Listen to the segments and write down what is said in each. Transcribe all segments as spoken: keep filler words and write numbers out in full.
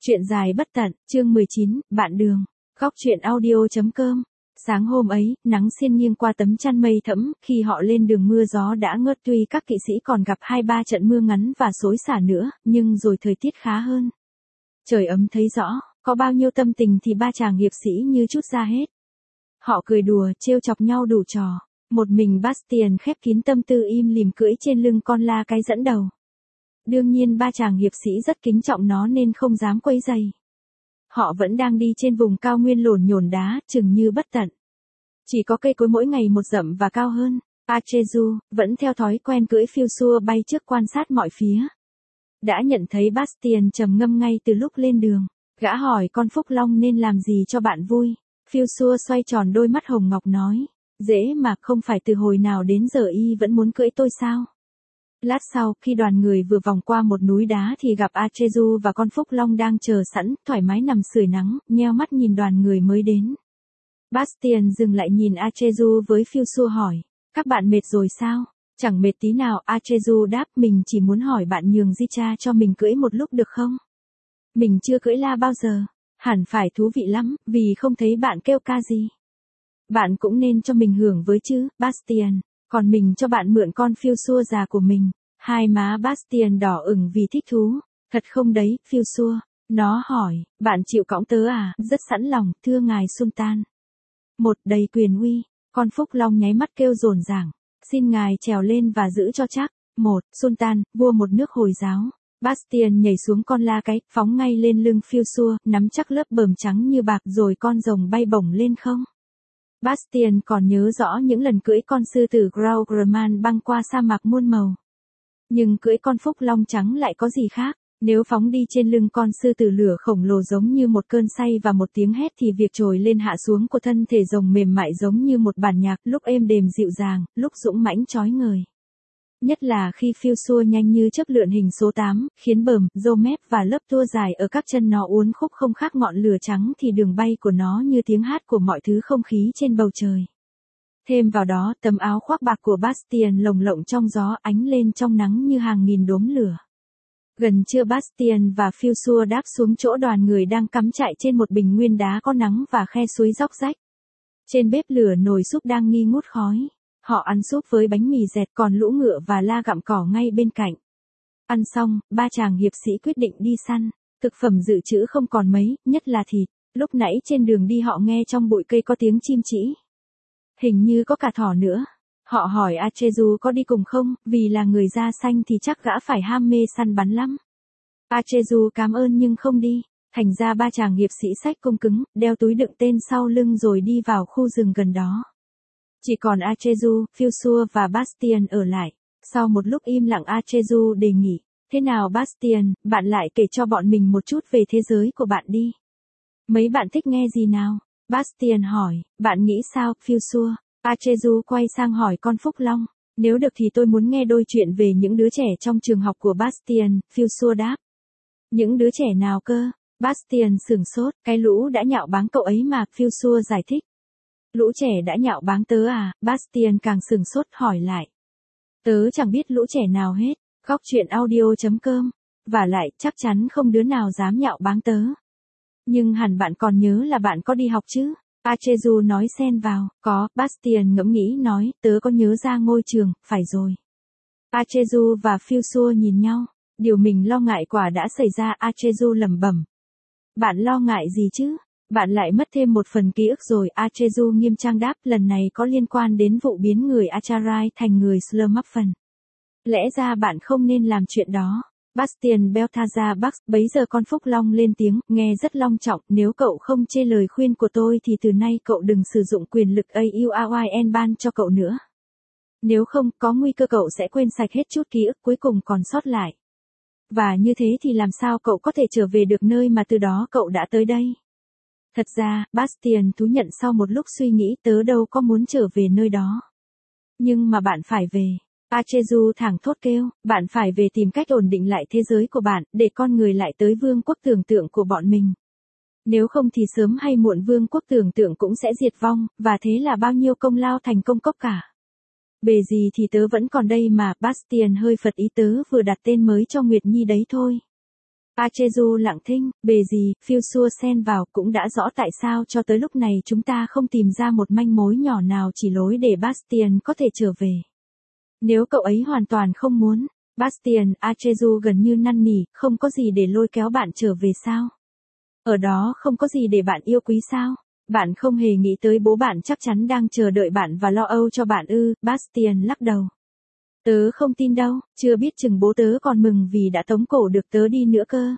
Chuyện dài bất tận, chương mười chín, bạn đường. Góc truyện audio.com. Sáng hôm ấy, nắng xiên nghiêng qua tấm chăn mây thẫm, khi họ lên đường mưa gió đã ngớt, tuy các kỵ sĩ còn gặp hai ba trận mưa ngắn và xối xả nữa, nhưng rồi thời tiết khá hơn. Trời ấm thấy rõ, có bao nhiêu tâm tình thì ba chàng hiệp sĩ như trút ra hết. Họ cười đùa, trêu chọc nhau đủ trò. Một mình Bastien khép kín tâm tư im lìm cưỡi trên lưng con la cái dẫn đầu. Đương nhiên ba chàng hiệp sĩ rất kính trọng nó nên không dám quấy rầy. Họ vẫn đang đi trên vùng cao nguyên lổn nhổn đá, chừng như bất tận. Chỉ có cây cối mỗi ngày một rậm và cao hơn. Achezu vẫn theo thói quen cưỡi phiêu xua bay trước quan sát mọi phía. Đã nhận thấy Bastien trầm ngâm ngay từ lúc lên đường. Gã hỏi con Phúc Long nên làm gì cho bạn vui. Phiêu xua xoay tròn đôi mắt hồng ngọc nói. Dễ mà, không phải từ hồi nào đến giờ y vẫn muốn cưỡi tôi sao? Lát sau, khi đoàn người vừa vòng qua một núi đá thì gặp Achezu và con Phúc Long đang chờ sẵn, thoải mái nằm sưởi nắng, nheo mắt nhìn đoàn người mới đến. Bastien dừng lại nhìn Achezu với phiêu xua hỏi, các bạn mệt rồi sao? Chẳng mệt tí nào, Achezu đáp, mình chỉ muốn hỏi bạn nhường Zicha cho mình cưỡi một lúc được không? Mình chưa cưỡi la bao giờ, hẳn phải thú vị lắm, vì không thấy bạn kêu ca gì. Bạn cũng nên cho mình hưởng với chứ, Bastien. Còn mình cho bạn mượn con phiêu xua già của mình. Hai má Bastien đỏ ửng vì thích thú. Thật không đấy, phiêu xua. Nó hỏi, bạn chịu cõng tớ à? Rất sẵn lòng, thưa ngài Sultan. Một, đầy quyền uy. Con Phúc Long nháy mắt kêu rồn ràng. Xin ngài trèo lên và giữ cho chắc. Một, Sultan, vua một nước Hồi giáo. Bastien nhảy xuống con la cái, phóng ngay lên lưng phiêu xua, nắm chắc lớp bờm trắng như bạc rồi con rồng bay bổng lên không. Bastien còn nhớ rõ những lần cưỡi con sư tử Graugerman băng qua sa mạc muôn màu. Nhưng cưỡi con Phúc Long trắng lại có gì khác, nếu phóng đi trên lưng con sư tử lửa khổng lồ giống như một cơn say và một tiếng hét thì việc trồi lên hạ xuống của thân thể rồng mềm mại giống như một bản nhạc, lúc êm đềm dịu dàng, lúc dũng mãnh chói ngời. Nhất là khi phiêu xua nhanh như chớp lượn hình số tám, khiến bờm, râu mép và lớp tua dài ở các chân nó uốn khúc không khác ngọn lửa trắng thì đường bay của nó như tiếng hát của mọi thứ không khí trên bầu trời. Thêm vào đó, tấm áo khoác bạc của Bastien lồng lộng trong gió, ánh lên trong nắng như hàng nghìn đốm lửa. Gần trưa Bastien và phiêu xua đáp xuống chỗ đoàn người đang cắm trại trên một bình nguyên đá có nắng và khe suối róc rách. Trên bếp lửa nồi súp đang nghi ngút khói. Họ ăn súp với bánh mì dẹt, còn lũ ngựa và la gặm cỏ ngay bên cạnh. Ăn xong, ba chàng hiệp sĩ quyết định đi săn. Thực phẩm dự trữ không còn mấy, nhất là thịt. Lúc nãy trên đường đi họ nghe trong bụi cây có tiếng chim chỉ. Hình như có cả thỏ nữa. Họ hỏi Achezu có đi cùng không, vì là người da xanh thì chắc gã phải ham mê săn bắn lắm. Achezu cảm ơn nhưng không đi. Thành ra ba chàng hiệp sĩ xách cung cứng, đeo túi đựng tên sau lưng rồi đi vào khu rừng gần đó. Chỉ còn Achezu, phiêu xua và Bastien ở lại. Sau một lúc im lặng Achezu đề nghị, thế nào Bastien, bạn lại kể cho bọn mình một chút về thế giới của bạn đi. Mấy bạn thích nghe gì nào? Bastien hỏi, bạn nghĩ sao, phiêu xua? Achezu quay sang hỏi con Phúc Long, nếu được thì tôi muốn nghe đôi chuyện về những đứa trẻ trong trường học của Bastien, phiêu xua đáp. Những đứa trẻ nào cơ? Bastien sửng sốt, cái lũ đã nhạo báng cậu ấy mà, phiêu xua giải thích. Lũ trẻ đã nhạo báng tớ à? Bastien càng sửng sốt hỏi lại. Tớ chẳng biết lũ trẻ nào hết. Góc truyện audio.com. Và lại, chắc chắn không đứa nào dám nhạo báng tớ. Nhưng hẳn bạn còn nhớ là bạn có đi học chứ? Achezu nói xen vào. Có, Bastien ngẫm nghĩ nói, tớ có nhớ ra ngôi trường, phải rồi. Achezu và phiêu xua nhìn nhau. Điều mình lo ngại quả đã xảy ra, Achezu lẩm bẩm. Bạn lo ngại gì chứ? Bạn lại mất thêm một phần ký ức rồi, Achezu nghiêm trang đáp, lần này có liên quan đến vụ biến người Acharai thành người Slurmuffin. Lẽ ra bạn không nên làm chuyện đó. Bastien Belthaza Bax, bấy giờ con Phúc Long lên tiếng, nghe rất long trọng, nếu cậu không chê lời khuyên của tôi thì từ nay cậu đừng sử dụng quyền lực a u a i n ban cho cậu nữa. Nếu không, có nguy cơ cậu sẽ quên sạch hết chút ký ức cuối cùng còn sót lại. Và như thế thì làm sao cậu có thể trở về được nơi mà từ đó cậu đã tới đây? Thật ra, Bastien thú nhận sau một lúc suy nghĩ, tớ đâu có muốn trở về nơi đó. Nhưng mà bạn phải về. Achezu thẳng thốt kêu, bạn phải về tìm cách ổn định lại thế giới của bạn, để con người lại tới vương quốc tưởng tượng của bọn mình. Nếu không thì sớm hay muộn vương quốc tưởng tượng cũng sẽ diệt vong, và thế là bao nhiêu công lao thành công cốc cả. Bề gì thì tớ vẫn còn đây mà, Bastien hơi phật ý, tớ vừa đặt tên mới cho Nguyệt Nhi đấy thôi. Achezu lặng thinh, bề gì, phiêu xua xen vào cũng đã rõ tại sao cho tới lúc này chúng ta không tìm ra một manh mối nhỏ nào chỉ lối để Bastien có thể trở về. Nếu cậu ấy hoàn toàn không muốn, Bastien, Achezu gần như năn nỉ, không có gì để lôi kéo bạn trở về sao? Ở đó không có gì để bạn yêu quý sao? Bạn không hề nghĩ tới bố bạn chắc chắn đang chờ đợi bạn và lo âu cho bạn ư, Bastien lắc đầu. Tớ không tin đâu, chưa biết chừng bố tớ còn mừng vì đã tống cổ được tớ đi nữa cơ.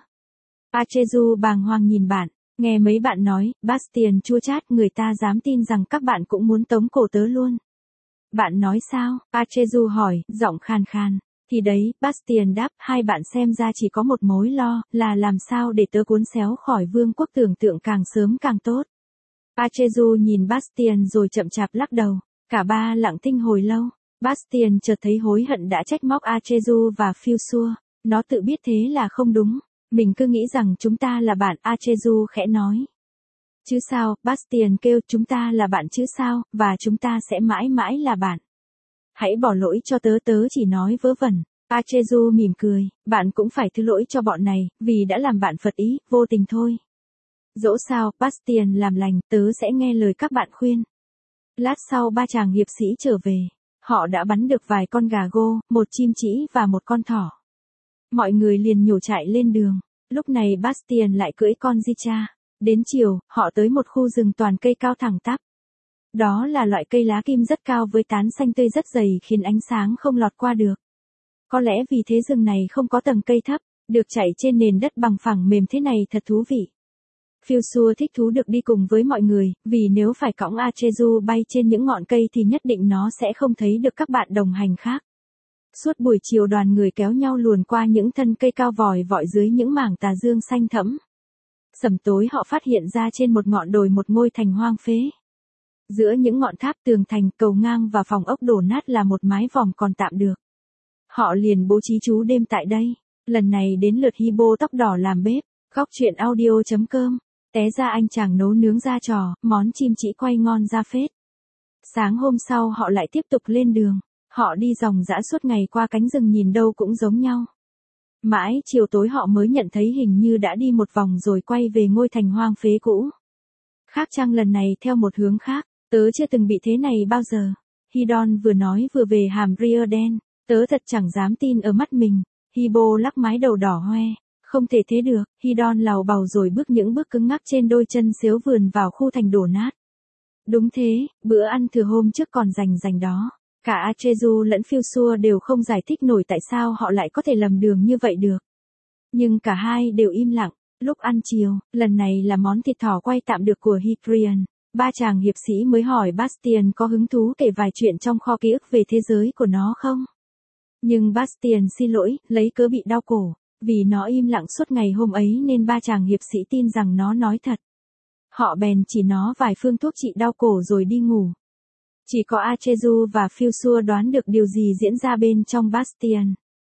Achezu bàng hoàng nhìn bạn, nghe mấy bạn nói, Bastien chua chát, người ta dám tin rằng các bạn cũng muốn tống cổ tớ luôn. Bạn nói sao? Achezu hỏi, giọng khan khan. Thì đấy, Bastien đáp, hai bạn xem ra chỉ có một mối lo, là làm sao để tớ cuốn xéo khỏi vương quốc tưởng tượng càng sớm càng tốt. Achezu nhìn Bastien rồi chậm chạp lắc đầu, cả ba lặng thinh hồi lâu. Bastien chợt thấy hối hận đã trách móc Achezu và phiêu xua, nó tự biết thế là không đúng, mình cứ nghĩ rằng chúng ta là bạn, Achezu khẽ nói. Chứ sao, Bastien kêu, chúng ta là bạn chứ sao, và chúng ta sẽ mãi mãi là bạn. Hãy bỏ lỗi cho tớ, tớ chỉ nói vớ vẩn. Achezu mỉm cười, bạn cũng phải thứ lỗi cho bọn này, vì đã làm bạn phật ý, vô tình thôi. Dẫu sao, Bastien làm lành, tớ sẽ nghe lời các bạn khuyên. Lát sau ba chàng hiệp sĩ trở về. Họ đã bắn được vài con gà gô, một chim trĩ và một con thỏ. Mọi người liền nhổ chạy lên đường. Lúc này Bastien lại cưỡi con Zicha. Đến chiều, họ tới một khu rừng toàn cây cao thẳng tắp. Đó là loại cây lá kim rất cao với tán xanh tươi rất dày khiến ánh sáng không lọt qua được. Có lẽ vì thế rừng này không có tầng cây thấp, được chạy trên nền đất bằng phẳng mềm thế này thật thú vị. Phiêu xua thích thú được đi cùng với mọi người, vì nếu phải cõng Achezu bay trên những ngọn cây thì nhất định nó sẽ không thấy được các bạn đồng hành khác. Suốt buổi chiều đoàn người kéo nhau luồn qua những thân cây cao vòi vọi dưới những mảng tà dương xanh thẫm. Sầm tối họ phát hiện ra trên một ngọn đồi một ngôi thành hoang phế. Giữa những ngọn tháp tường thành, cầu ngang và phòng ốc đổ nát là một mái vòm còn tạm được. Họ liền bố trí trú đêm tại đây. Lần này đến lượt Hibo tóc đỏ làm bếp. Góc truyện audio chấm com. Té ra anh chàng nấu nướng ra trò, món chim chỉ quay ngon ra phết. Sáng hôm sau họ lại tiếp tục lên đường. Họ đi ròng rã suốt ngày qua cánh rừng nhìn đâu cũng giống nhau. Mãi chiều tối họ mới nhận thấy hình như đã đi một vòng rồi quay về ngôi thành hoang phế cũ. Khác chăng lần này theo một hướng khác, tớ chưa từng bị thế này bao giờ. Hidon vừa nói vừa về hàm ria đen, tớ thật chẳng dám tin ở mắt mình. Hibo lắc mái đầu đỏ hoe. Không thể thế được, Hidon lào bào rồi bước những bước cứng ngắc trên đôi chân xếu vườn vào khu thành đổ nát. Đúng thế, bữa ăn thừa hôm trước còn rành rành đó. Cả Achezu lẫn phiêu xua đều không giải thích nổi tại sao họ lại có thể lầm đường như vậy được. Nhưng cả hai đều im lặng. Lúc ăn chiều, lần này là món thịt thỏ quay tạm được của Hydrian. Ba chàng hiệp sĩ mới hỏi Bastien có hứng thú kể vài chuyện trong kho ký ức về thế giới của nó không? Nhưng Bastien xin lỗi, lấy cớ bị đau cổ. Vì nó im lặng suốt ngày hôm ấy nên ba chàng hiệp sĩ tin rằng nó nói thật. Họ bèn chỉ nó vài phương thuốc trị đau cổ rồi đi ngủ. Chỉ có Achezu và phiêu xua đoán được điều gì diễn ra bên trong Bastien.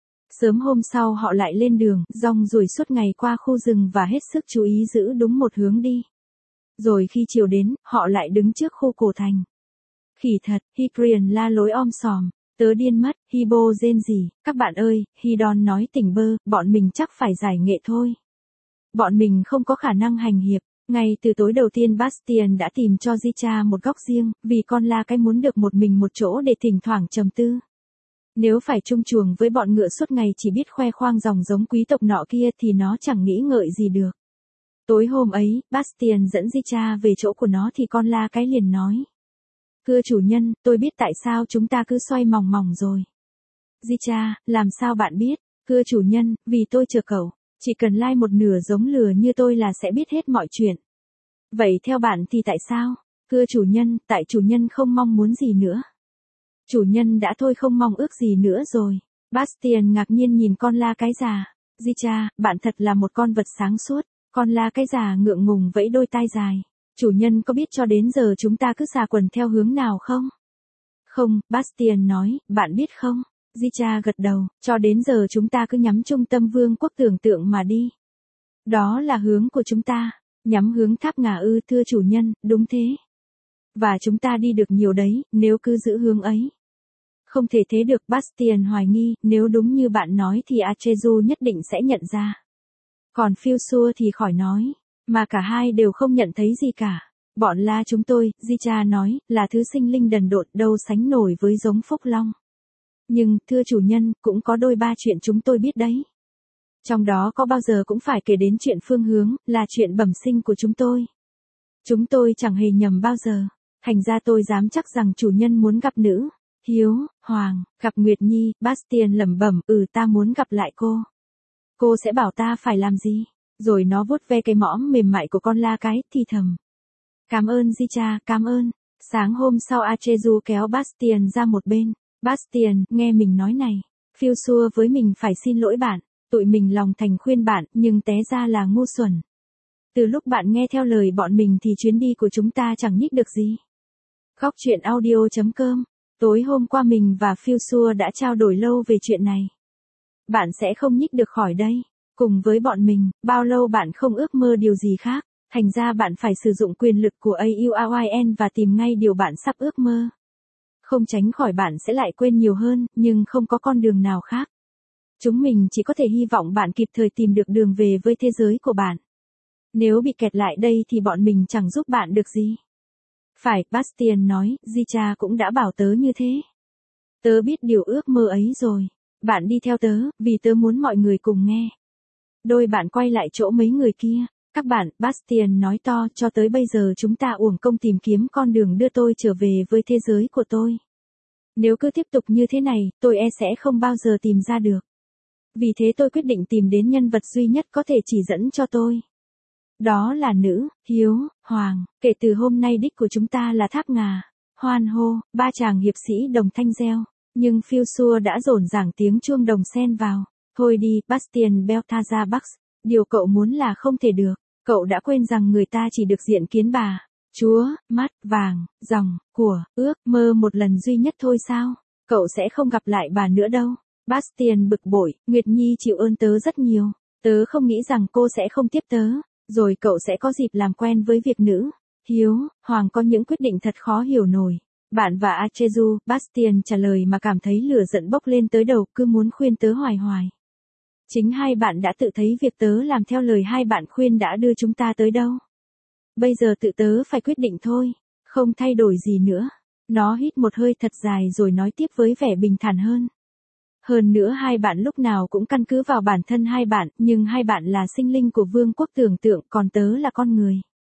Sớm hôm sau họ lại lên đường, rong ruổi suốt ngày qua khu rừng và hết sức chú ý giữ đúng một hướng đi. Rồi khi chiều đến, họ lại đứng trước khu cổ thành. Khỉ thật, Hydrian la lối om sòm. Tớ điên mất, Hibo rên rỉ, các bạn ơi, Hidon nói tỉnh bơ, bọn mình chắc phải giải nghệ thôi. Bọn mình không có khả năng hành hiệp. Ngay từ tối đầu tiên Bastien đã tìm cho Zicha một góc riêng, vì con la cái muốn được một mình một chỗ để thỉnh thoảng trầm tư. Nếu phải chung chuồng với bọn ngựa suốt ngày chỉ biết khoe khoang dòng giống quý tộc nọ kia thì nó chẳng nghĩ ngợi gì được. Tối hôm ấy, Bastien dẫn Zicha về chỗ của nó thì con la cái liền nói. Thưa chủ nhân, tôi biết tại sao chúng ta cứ xoay mòng mòng rồi. Zicha, làm sao bạn biết? Thưa chủ nhân, vì tôi chờ cậu. Chỉ cần lai một nửa giống lừa như tôi là sẽ biết hết mọi chuyện. Vậy theo bạn thì tại sao? Thưa chủ nhân, tại chủ nhân không mong muốn gì nữa. Chủ nhân đã thôi không mong ước gì nữa rồi. Bastien ngạc nhiên nhìn con la cái già. Zicha, bạn thật là một con vật sáng suốt. Con la cái già ngượng ngùng vẫy đôi tai dài. Chủ nhân có biết cho đến giờ chúng ta cứ xà quần theo hướng nào không? Không, Bastien nói, bạn biết không? Zicha gật đầu, cho đến giờ chúng ta cứ nhắm trung tâm vương quốc tưởng tượng mà đi. Đó là hướng của chúng ta, nhắm hướng tháp ngà ư thưa chủ nhân, đúng thế. Và chúng ta đi được nhiều đấy, nếu cứ giữ hướng ấy. Không thể thế được, Bastien hoài nghi, nếu đúng như bạn nói thì Achezu nhất định sẽ nhận ra. Còn phiêu xua thì khỏi nói, mà cả hai đều không nhận thấy gì cả. Bọn La chúng tôi, Zicha nói, là thứ sinh linh đần độn đâu sánh nổi với giống Phúc Long. Nhưng, thưa chủ nhân, cũng có đôi ba chuyện chúng tôi biết đấy. Trong đó có bao giờ cũng phải kể đến chuyện phương hướng, là chuyện bẩm sinh của chúng tôi. Chúng tôi chẳng hề nhầm bao giờ. Thành ra tôi dám chắc rằng chủ nhân muốn gặp nữ, Hiếu, Hoàng, gặp Nguyệt Nhi. Bastien lẩm bẩm, ừ ta muốn gặp lại cô. Cô sẽ bảo ta phải làm gì? Rồi nó vuốt ve cái mõm mềm mại của con La cái, thì thầm. Cảm ơn Zicha, cảm ơn. Sáng hôm sau Achezu kéo Bastien ra một bên. Bastien, nghe mình nói này. Phiêu xua với mình phải xin lỗi bạn. Tụi mình lòng thành khuyên bạn, nhưng té ra là ngu xuẩn. Từ lúc bạn nghe theo lời bọn mình thì chuyến đi của chúng ta chẳng nhích được gì. Góc truyện audio chấm com. Tối hôm qua mình và Phiêu xua đã trao đổi lâu về chuyện này. Bạn sẽ không nhích được khỏi đây. Cùng với bọn mình, bao lâu bạn không ước mơ điều gì khác. Thành ra bạn phải sử dụng quyền lực của a u a i en và tìm ngay điều bạn sắp ước mơ. Không tránh khỏi bạn sẽ lại quên nhiều hơn, nhưng không có con đường nào khác. Chúng mình chỉ có thể hy vọng bạn kịp thời tìm được đường về với thế giới của bạn. Nếu bị kẹt lại đây thì bọn mình chẳng giúp bạn được gì. Phải, Bastien nói, Zicha cũng đã bảo tớ như thế. Tớ biết điều ước mơ ấy rồi. Bạn đi theo tớ, vì tớ muốn mọi người cùng nghe. Đôi bạn quay lại chỗ mấy người kia. Các bạn, Bastien nói to, cho tới bây giờ chúng ta uổng công tìm kiếm con đường đưa tôi trở về với thế giới của tôi. Nếu cứ tiếp tục như thế này, tôi e sẽ không bao giờ tìm ra được. Vì thế tôi quyết định tìm đến nhân vật duy nhất có thể chỉ dẫn cho tôi. Đó là nữ, Hiếu, Hoàng. Kể từ hôm nay đích của chúng ta là Tháp Ngà. Hoan hô, ba chàng hiệp sĩ đồng thanh reo. Nhưng phiêu xua đã rổn ràng tiếng chuông đồng xen vào. Thôi đi, Bastien Belthaza Bax. Điều cậu muốn là không thể được. Cậu đã quên rằng người ta chỉ được diện kiến bà, chúa, mắt, vàng, dòng, của, ước, mơ một lần duy nhất thôi sao? Cậu sẽ không gặp lại bà nữa đâu. Bastien bực bội, Nguyệt Nhi chịu ơn tớ rất nhiều. Tớ không nghĩ rằng cô sẽ không tiếp tớ. Rồi cậu sẽ có dịp làm quen với việc nữ. Hiếu, Hoàng có những quyết định thật khó hiểu nổi. Bạn và Achezu, Bastien trả lời mà cảm thấy lửa giận bốc lên tới đầu, cứ muốn khuyên tớ hoài hoài. Chính hai bạn đã tự thấy việc tớ làm theo lời hai bạn khuyên đã đưa chúng ta tới đâu. Bây giờ tự tớ phải quyết định thôi, không thay đổi gì nữa. Nó hít một hơi thật dài rồi nói tiếp với vẻ bình thản hơn. Hơn nữa hai bạn lúc nào cũng căn cứ vào bản thân hai bạn, nhưng hai bạn là sinh linh của vương quốc tưởng tượng, còn tớ là con người.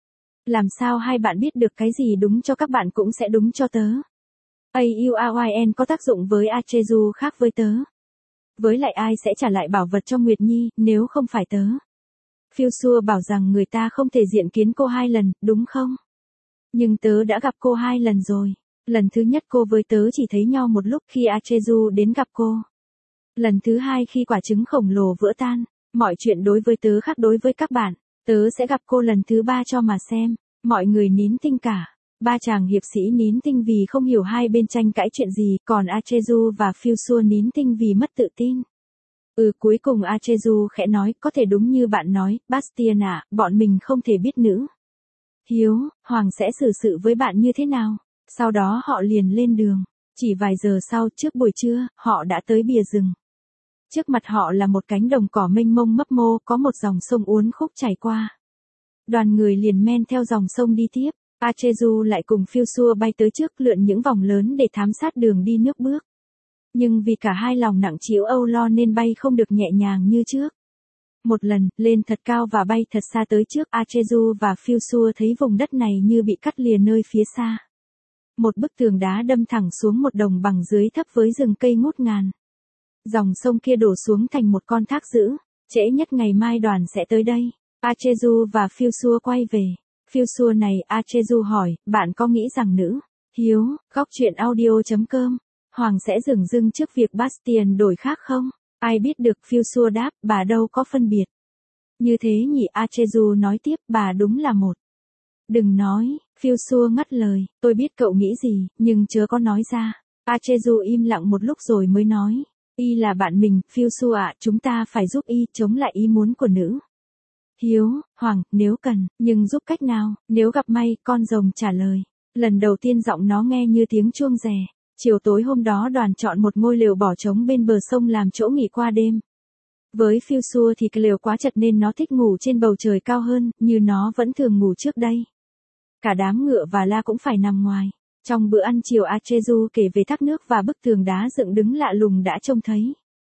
Làm sao hai bạn biết được cái gì đúng cho các bạn cũng sẽ đúng cho tớ. a u a i en có tác dụng với Achezu khác với tớ. Với lại ai sẽ trả lại bảo vật cho Nguyệt Nhi, nếu không phải tớ. Phiêu xua bảo rằng người ta không thể diện kiến cô hai lần, đúng không? Nhưng tớ đã gặp cô hai lần rồi. Lần thứ nhất cô với tớ chỉ thấy nhau một lúc khi Achezu đến gặp cô. Lần thứ hai khi quả trứng khổng lồ vỡ tan. Mọi chuyện đối với tớ khác đối với các bạn. Tớ sẽ gặp cô lần thứ ba cho mà xem. Mọi người nín thinh cả. Ba chàng hiệp sĩ nín thinh vì không hiểu hai bên tranh cãi chuyện gì, còn Achezu và phiêu xua nín thinh vì mất tự tin. Ừ, cuối cùng Achezu khẽ nói, có thể đúng như bạn nói, Bastien à, bọn mình không thể biết nữ. Hiếu, Hoàng sẽ xử sự với bạn như thế nào? Sau đó họ liền lên đường. Chỉ vài giờ sau, trước buổi trưa, họ đã tới bìa rừng. Trước mặt họ là một cánh đồng cỏ mênh mông mấp mô, có một dòng sông uốn khúc chảy qua. Đoàn người liền men theo dòng sông đi tiếp. Achezu lại cùng phiêu xua bay tới trước, lượn những vòng lớn để thám sát đường đi nước bước. Nhưng vì cả hai lòng nặng trĩu âu lo nên bay không được nhẹ nhàng như trước. Một lần, lên thật cao và bay thật xa tới trước, Achezu và phiêu xua thấy vùng đất này như bị cắt lìa nơi phía xa. Một bức tường đá đâm thẳng xuống một đồng bằng dưới thấp với rừng cây ngút ngàn. Dòng sông kia đổ xuống thành một con thác dữ. Trễ nhất ngày mai đoàn sẽ tới đây. Achezu và phiêu xua quay về. Phiêu xua này, Achezu hỏi, bạn có nghĩ rằng nữ, Hiếu, góc truyện audio chấm com, Hoàng sẽ dửng dưng trước việc Bastien đổi khác không? Ai biết được, phiêu xua đáp, bà đâu có phân biệt. Như thế nhỉ, Achezu nói tiếp, bà đúng là một. Đừng nói, phiêu xua ngắt lời, tôi biết cậu nghĩ gì, nhưng chớ có nói ra. Achezu im lặng một lúc rồi mới nói, y là bạn mình, phiêu xua ạ, chúng ta phải giúp y chống lại ý muốn của nữ. Hiếu, Hoàng, nếu cần, nhưng giúp cách nào? Nếu gặp may, con rồng trả lời. Lần đầu tiên giọng nó nghe như tiếng chuông rè. Chiều tối hôm đó đoàn chọn một ngôi lều bỏ trống bên bờ sông làm chỗ nghỉ qua đêm. Với phiêu xua thì cái lều quá chật nên nó thích ngủ trên bầu trời cao hơn, như nó vẫn thường ngủ trước đây. Cả đám ngựa và la cũng phải nằm ngoài. Trong bữa ăn chiều Achezu kể về thác nước và bức tường đá dựng đứng lạ lùng đã trông thấy.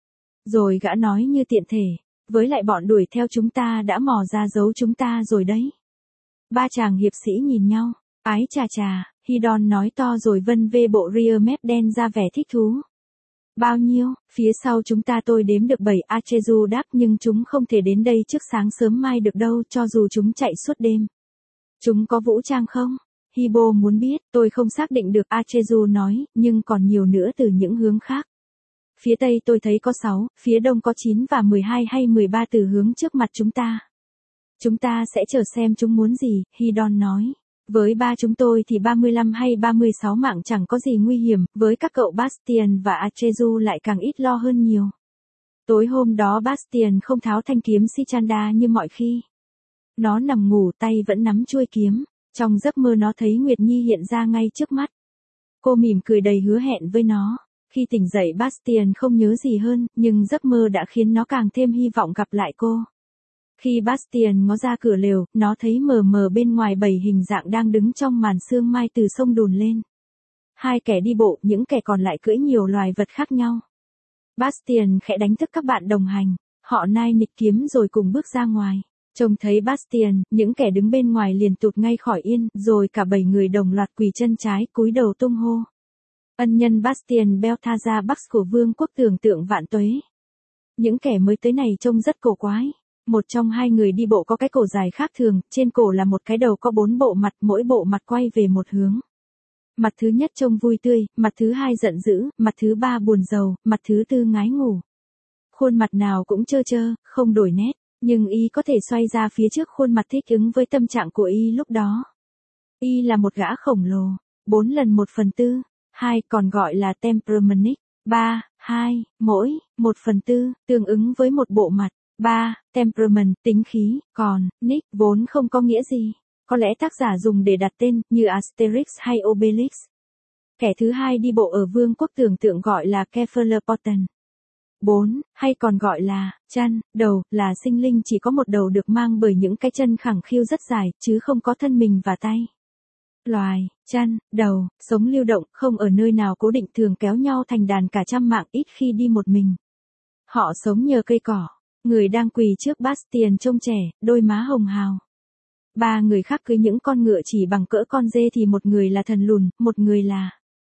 Rồi gã nói như tiện thể, với lại bọn đuổi theo chúng ta đã mò ra giấu chúng ta rồi đấy. Ba chàng hiệp sĩ nhìn nhau, ái chà chà, Hidon nói to rồi vân vê bộ rear mép đen ra vẻ thích thú. Bao nhiêu, phía sau chúng ta tôi đếm được bảy. Achezu đáp, nhưng chúng không thể đến đây trước sáng sớm mai được đâu, cho dù chúng chạy suốt đêm. Chúng có vũ trang không? Hibo muốn biết, tôi không xác định được, Achezu nói, nhưng còn nhiều nữa từ những hướng khác. Phía tây tôi thấy có sáu, phía đông có chín và mười hai hay mười ba từ hướng trước mặt chúng ta. Chúng ta sẽ chờ xem chúng muốn gì, Hidon nói. Với ba chúng tôi thì ba mươi lăm hay ba mươi sáu mạng chẳng có gì nguy hiểm, với các cậu Bastien và Achezu lại càng ít lo hơn nhiều. Tối hôm đó Bastien không tháo thanh kiếm Sichanda như mọi khi. Nó nằm ngủ tay vẫn nắm chuôi kiếm, trong giấc mơ nó thấy Nguyệt Nhi hiện ra ngay trước mắt. Cô mỉm cười đầy hứa hẹn với nó. Khi tỉnh dậy Bastien không nhớ gì hơn, nhưng giấc mơ đã khiến nó càng thêm hy vọng gặp lại cô. Khi Bastien ngó ra cửa lều, nó thấy mờ mờ bên ngoài bảy hình dạng đang đứng trong màn sương mai từ sông đùn lên. Hai kẻ đi bộ, những kẻ còn lại cưỡi nhiều loài vật khác nhau. Bastien khẽ đánh thức các bạn đồng hành, họ nai nịch kiếm rồi cùng bước ra ngoài. Trông thấy Bastien, những kẻ đứng bên ngoài liền tụt ngay khỏi yên, rồi cả bảy người đồng loạt quỳ chân trái cúi đầu tung hô. Ân nhân Bastien Belthaza Bax của vương quốc tưởng tượng vạn tuế. Những kẻ mới tới này trông rất cổ quái. Một trong hai người đi bộ có cái cổ dài khác thường, trên cổ là một cái đầu có bốn bộ mặt, mỗi bộ mặt quay về một hướng. Mặt thứ nhất trông vui tươi, mặt thứ hai giận dữ, mặt thứ ba buồn rầu, mặt thứ tư ngái ngủ. Khuôn mặt nào cũng trơ trơ, không đổi nét, nhưng y có thể xoay ra phía trước khuôn mặt thích ứng với tâm trạng của y lúc đó. Y là một gã khổng lồ, bốn lần một phần tư, hai còn gọi là temperament, ba, hai, mỗi, một phần tư, tương ứng với một bộ mặt. ba. Temperament, tính khí, còn, nick, vốn không có nghĩa gì. Có lẽ tác giả dùng để đặt tên, như Asterix hay Obelix. Kẻ thứ hai đi bộ ở vương quốc tưởng tượng gọi là Kefalopotan. bốn. Hay còn gọi là, chân, đầu, là sinh linh chỉ có một đầu được mang bởi những cái chân khẳng khiu rất dài, chứ không có thân mình và tay. Loài, chân, đầu, sống lưu động, không ở nơi nào cố định, thường kéo nhau thành đàn cả trăm mạng, ít khi đi một mình. Họ sống nhờ cây cỏ. Người đang quỳ trước Bastien trông trẻ, đôi má hồng hào. Ba người khác cưới những con ngựa chỉ bằng cỡ con dê thì một người là thần lùn, một người là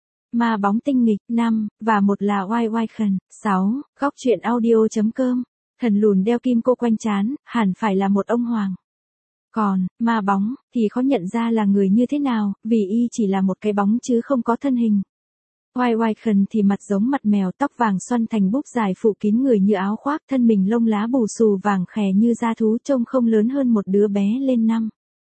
ma bóng tinh nghịch, năm, và một là oai oai khẩn, sáu. Góc truyện audio chấm com. Thần lùn đeo kim cô quanh trán, hẳn phải là một ông hoàng. Còn, ma bóng, thì khó nhận ra là người như thế nào, vì y chỉ là một cái bóng chứ không có thân hình. Oai oai khẩn thì mặt giống mặt mèo, tóc vàng xoăn thành búp dài phủ kín người như áo khoác, thân mình lông lá bù xù vàng khè như da thú, trông không lớn hơn một đứa bé lên năm.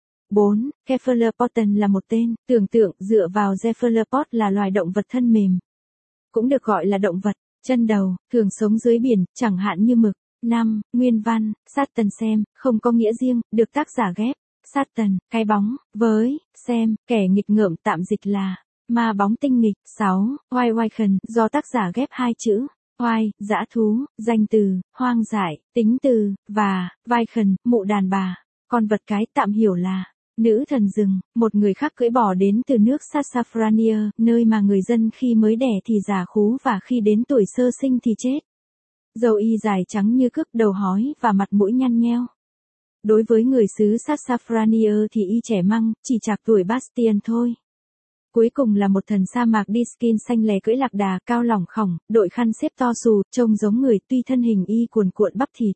bốn. Kefalopotan là một tên, tưởng tượng, dựa vào Cephalopod là loài động vật thân mềm. Cũng được gọi là động vật, chân đầu, thường sống dưới biển, chẳng hạn như mực. năm. Nguyên văn, Satan xem, không có nghĩa riêng, được tác giả ghép. Satan, cái bóng, với, xem, kẻ nghịch ngợm, tạm dịch là ma bóng tinh nghịch. sáu. Oai oai khẩn, do tác giả ghép hai chữ, oai, dã thú, danh từ, hoang dại, tính từ, và, vai khẩn, mụ đàn bà, con vật cái, tạm hiểu là nữ thần rừng. Một người khác cưỡi bò đến từ nước Sassafrania, nơi mà người dân khi mới đẻ thì già khú và khi đến tuổi sơ sinh thì chết. Râu y dài trắng như cước, đầu hói và mặt mũi nhăn nheo. Đối với người xứ Sassafrania thì y trẻ măng, chỉ chạc tuổi Bastien thôi. Cuối cùng là một thần sa mạc đi skin xanh lè cưỡi lạc đà, cao lỏng khỏng, đội khăn xếp to xù, trông giống người, tuy thân hình y cuồn cuộn bắp thịt.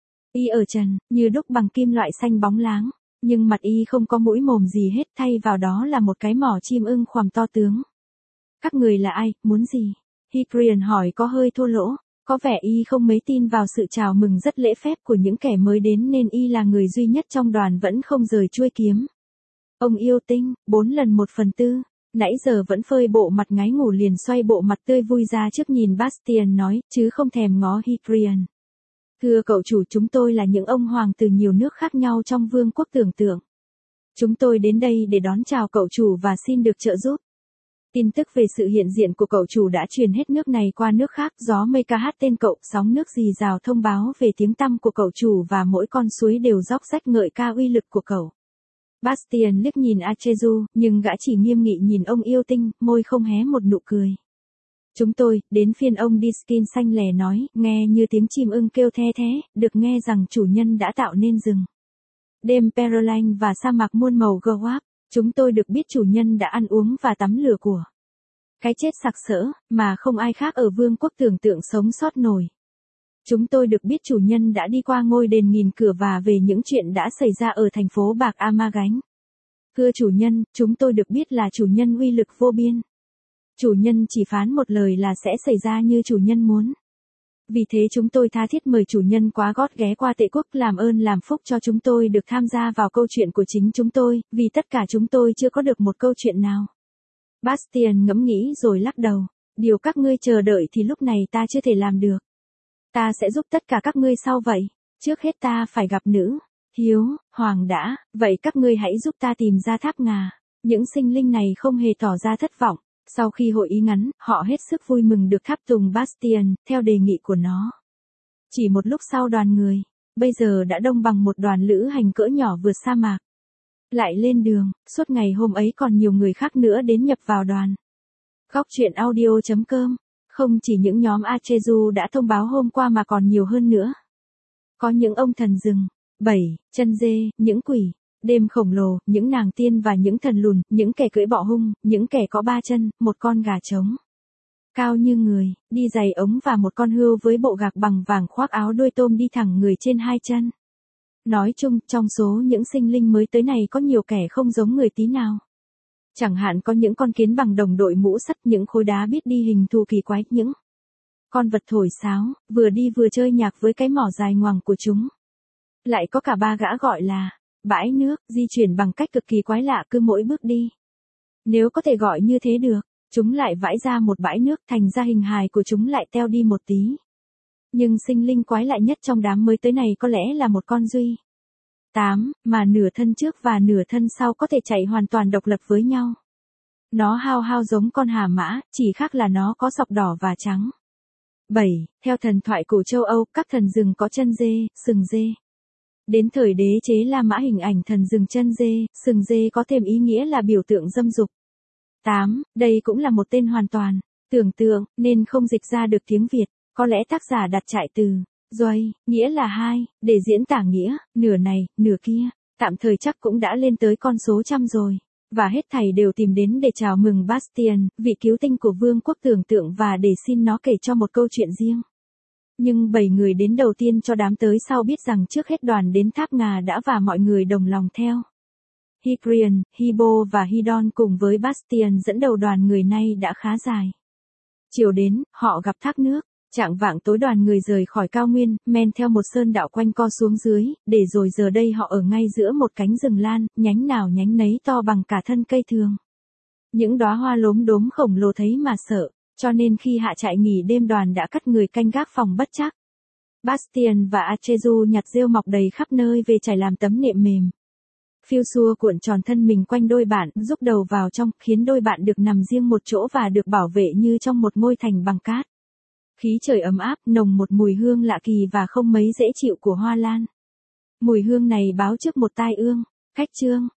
Y ở trần, như đúc bằng kim loại xanh bóng láng, nhưng mặt y không có mũi mồm gì hết, thay vào đó là một cái mỏ chim ưng khoằm to tướng. Các người là ai, muốn gì? Hyprian hỏi có hơi thô lỗ, có vẻ y không mấy tin vào sự chào mừng rất lễ phép của những kẻ mới đến nên y là người duy nhất trong đoàn vẫn không rời chuôi kiếm. Ông yêu tinh, bốn lần một phần tư. Nãy giờ vẫn phơi bộ mặt ngái ngủ liền xoay bộ mặt tươi vui ra trước nhìn Bastien nói, chứ không thèm ngó Hyprian. Thưa cậu chủ, chúng tôi là những ông hoàng từ nhiều nước khác nhau trong vương quốc tưởng tượng. Chúng tôi đến đây để đón chào cậu chủ và xin được trợ giúp. Tin tức về sự hiện diện của cậu chủ đã truyền hết nước này qua nước khác, gió mây ca hát tên cậu, sóng nước rì rào thông báo về tiếng tăm của cậu chủ và mỗi con suối đều róc rách ngợi ca uy lực của cậu. Bastien liếc nhìn Achezu, nhưng gã chỉ nghiêm nghị nhìn ông yêu tinh, môi không hé một nụ cười. Chúng tôi, đến phiên ông Diskin xanh lè nói, nghe như tiếng chim ưng kêu the thế, được nghe rằng chủ nhân đã tạo nên rừng. Đêm Peroline và sa mạc muôn màu Goap, chúng tôi được biết chủ nhân đã ăn uống và tắm lửa của cái chết sặc sỡ, mà không ai khác ở vương quốc tưởng tượng sống sót nổi. Chúng tôi được biết chủ nhân đã đi qua ngôi đền nghìn cửa và về những chuyện đã xảy ra ở thành phố Bạc Amagánh. Thưa chủ nhân, chúng tôi được biết là chủ nhân uy lực vô biên. Chủ nhân chỉ phán một lời là sẽ xảy ra như chủ nhân muốn. Vì thế chúng tôi tha thiết mời chủ nhân quá gót ghé qua Tệ Quốc làm ơn làm phúc cho chúng tôi được tham gia vào câu chuyện của chính chúng tôi, vì tất cả chúng tôi chưa có được một câu chuyện nào. Bastien ngẫm nghĩ rồi lắc đầu. Điều các ngươi chờ đợi thì lúc này ta chưa thể làm được. Ta sẽ giúp tất cả các ngươi sau vậy. Trước hết ta phải gặp nữ hiếu hoàng đã, vậy các ngươi hãy giúp ta tìm ra tháp ngà. Những sinh linh này không hề tỏ ra thất vọng. Sau khi hội ý ngắn, họ hết sức vui mừng được tháp tùng Bastien, theo đề nghị của nó. Chỉ một lúc sau đoàn người, bây giờ đã đông bằng một đoàn lữ hành cỡ nhỏ vượt sa mạc. Lại lên đường, suốt ngày hôm ấy còn nhiều người khác nữa đến nhập vào đoàn. Góc truyện audio chấm com. Không chỉ những nhóm Achezu đã thông báo hôm qua mà còn nhiều hơn nữa. Có những ông thần rừng, bảy, chân dê, những quỷ, đêm khổng lồ, những nàng tiên và những thần lùn, những kẻ cưỡi bọ hung, những kẻ có ba chân, một con gà trống cao như người, đi giày ống và một con hươu với bộ gạc bằng vàng khoác áo đuôi tôm đi thẳng người trên hai chân. Nói chung, trong số những sinh linh mới tới này có nhiều kẻ không giống người tí nào. Chẳng hạn có những con kiến bằng đồng đội mũ sắt, những khối đá biết đi hình thù kỳ quái, những con vật thổi sáo, vừa đi vừa chơi nhạc với cái mỏ dài ngoằng của chúng. Lại có cả ba gã gọi là bãi nước, di chuyển bằng cách cực kỳ quái lạ cứ mỗi bước đi. Nếu có thể gọi như thế được, chúng lại vãi ra một bãi nước, thành ra hình hài của chúng lại teo đi một tí. Nhưng sinh linh quái lạ nhất trong đám mới tới này có lẽ là một con duy tám, mà nửa thân trước và nửa thân sau có thể chạy hoàn toàn độc lập với nhau. Nó hao hao giống con hà mã, chỉ khác là nó có sọc đỏ và trắng. bảy. Theo thần thoại cổ châu Âu, các thần rừng có chân dê, sừng dê. Đến thời đế chế La Mã hình ảnh thần rừng chân dê, sừng dê có thêm ý nghĩa là biểu tượng dâm dục. tám. Đây cũng là một tên hoàn toàn tưởng tượng, nên không dịch ra được tiếng Việt. Có lẽ tác giả đặt trại từ Doay, nghĩa là hai, để diễn tả nghĩa, nửa này, nửa kia, tạm thời chắc cũng đã lên tới con số trăm rồi. Và hết thảy đều tìm đến để chào mừng Bastien, vị cứu tinh của vương quốc tưởng tượng và để xin nó kể cho một câu chuyện riêng. Nhưng bảy người đến đầu tiên cho đám tới sau biết rằng trước hết đoàn đến tháp ngà đã và mọi người đồng lòng theo. Hygrian, Hibo và Hidon cùng với Bastien dẫn đầu đoàn người nay đã khá dài. Chiều đến, họ gặp thác nước. Chạng vạng tối đoàn người rời khỏi cao nguyên, men theo một sơn đạo quanh co xuống dưới, để rồi giờ đây họ ở ngay giữa một cánh rừng lan, nhánh nào nhánh nấy to bằng cả thân cây thường. Những đóa hoa lốm đốm khổng lồ thấy mà sợ, cho nên khi hạ trại nghỉ đêm đoàn đã cắt người canh gác phòng bất chắc. Bastien và Achezu nhặt rêu mọc đầy khắp nơi về trải làm tấm nệm mềm. Phiêu xua cuộn tròn thân mình quanh đôi bạn, rúc đầu vào trong, khiến đôi bạn được nằm riêng một chỗ và được bảo vệ như trong một ngôi thành bằng cát. Khí trời ấm áp, nồng một mùi hương lạ kỳ và không mấy dễ chịu của hoa lan. Mùi hương này báo trước một tai ương, khách trương,